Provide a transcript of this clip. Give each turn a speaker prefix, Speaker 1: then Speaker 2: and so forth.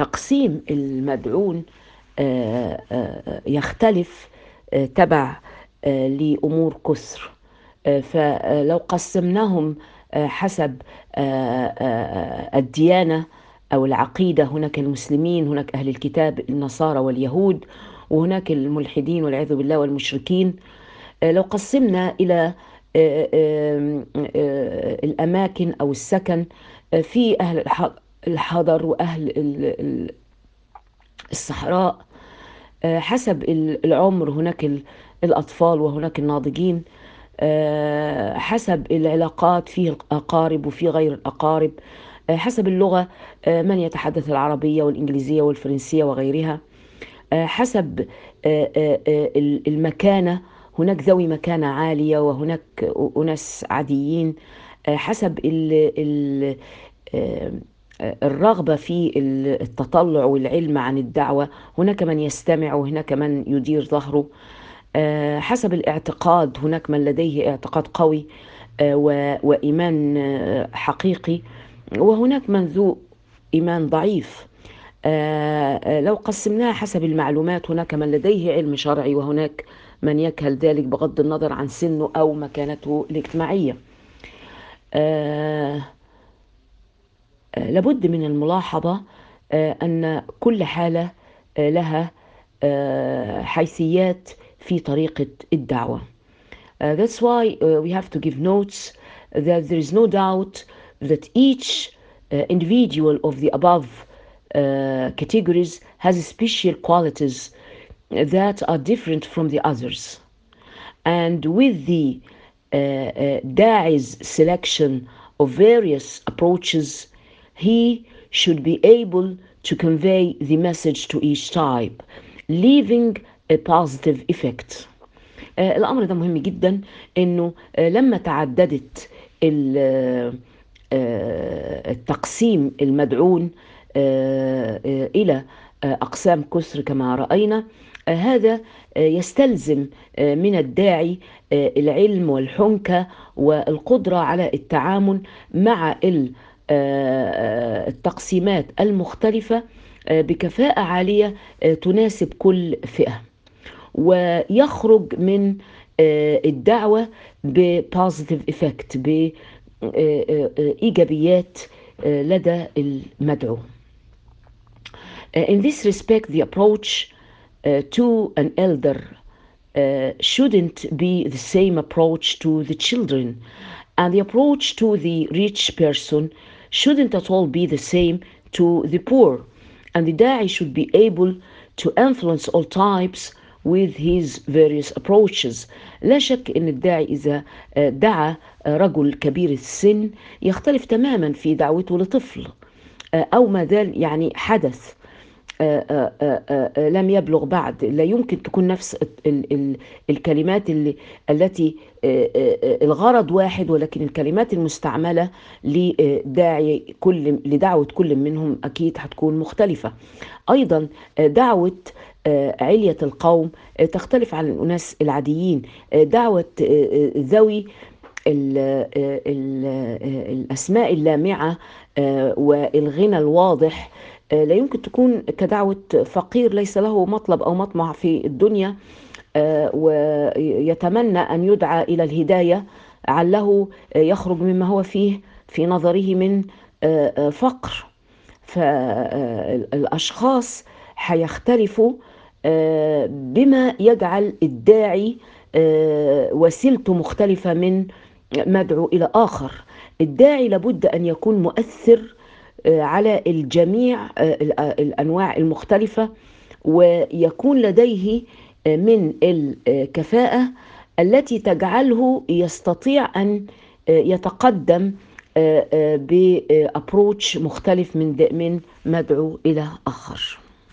Speaker 1: تقسيم المدعون يختلف تبع لأمور كثر. فلو قسمناهم حسب الديانة أو العقيدة، هناك المسلمين، هناك أهل الكتاب النصارى واليهود، وهناك الملحدين والعياذ بالله والمشركين. لو قسمنا إلى الأماكن أو السكن، في أهل الحضر وأهل الصحراء. حسب العمر، هناك الأطفال وهناك الناضجين. حسب العلاقات، فيه الأقارب وفيه غير الأقارب. حسب اللغة، من يتحدث العربية والإنجليزية والفرنسية وغيرها. حسب المكانة، هناك ذوي مكانة عالية وهناك أناس عاديين. حسب آه، الرغبة في التطلع والعلم عن الدعوة، هناك من يستمع وهناك من يدير ظهره. حسب الاعتقاد، هناك من لديه اعتقاد قوي وإيمان حقيقي، وهناك من ذو إيمان ضعيف. لو قسمناها حسب المعلومات، هناك من لديه علم شرعي وهناك من يكهل ذلك بغض النظر عن سنه أو مكانته الاجتماعية. آه، لابد من الملاحظة أن كل حالة لها حيثيات في طريقة الدعوة. That's why we have to give notes that there is no doubt that each individual of the above categories has special qualities that are different from the others. And with the Da'i's selection of various approaches, he should be able to convey the message to each type, leaving a positive effect. الأمر ده مهم جدا، إنه لما تعددت التقسيم المدعون إلى أقسام كثر كما رأينا، هذا يستلزم من الداعي العلم والحنكة والقدرة على التعامل مع التقسيمات المختلفة بكفاءة عالية تناسب كل فئة، ويخرج من الدعوة ببوزيتيف إفكت، بإيجابيات لدى المدعو. In this respect, the approach to an elder shouldn't be the same approach to the children, and the approach to the rich person shouldn't at all be the same to the poor, and the da'i should be able to influence all types with his various approaches. لا شك أن الداعي إذا دعا رجل كبير السن يختلف تماما في دعوته لطفل أو ما زال يعني حدث لم يبلغ بعد. لا يمكن تكون نفس الكلمات التي الغرض واحد، ولكن الكلمات المستعملة لدعوة كل منهم أكيد هتكون مختلفة. أيضا دعوة علية القوم تختلف عن الناس العاديين. دعوة ذوي الأسماء اللامعة والغنى الواضح لا يمكن تكون كدعوة فقير ليس له مطلب أو مطمع في الدنيا ويتمنى أن يدعى إلى الهداية، عله يخرج مما هو فيه في نظره من فقر. فالأشخاص هيختلفوا بما يجعل الداعي وسيلته مختلفة من مدعو إلى آخر. الداعي لابد أن يكون مؤثر على الجميع الأنواع المختلفة، ويكون لديه من الكفاءة التي تجعله يستطيع أن يتقدم بأبروتش مختلف من مدعو إلى آخر.